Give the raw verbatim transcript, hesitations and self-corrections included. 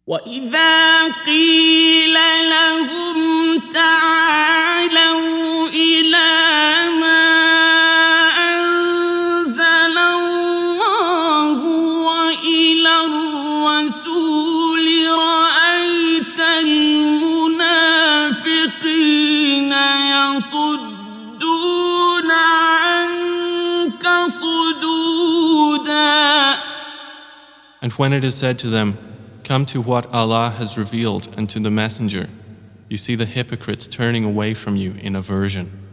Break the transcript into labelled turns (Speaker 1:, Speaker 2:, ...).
Speaker 1: وَإِذَا قِيلَ لَهُمْ تَعَالَوْا إِلَىٰ مَا أَنزَلَ اللَّهُ وَإِلَى الرَّسُولِ رَأَيْتَ الْمُنَافِقِينَ يَصُدُّونَ عَنكَ صُدُودًا.
Speaker 2: And when it is said to them, "Come to what Allah has revealed and to the Messenger," you see the hypocrites turning away from you in aversion.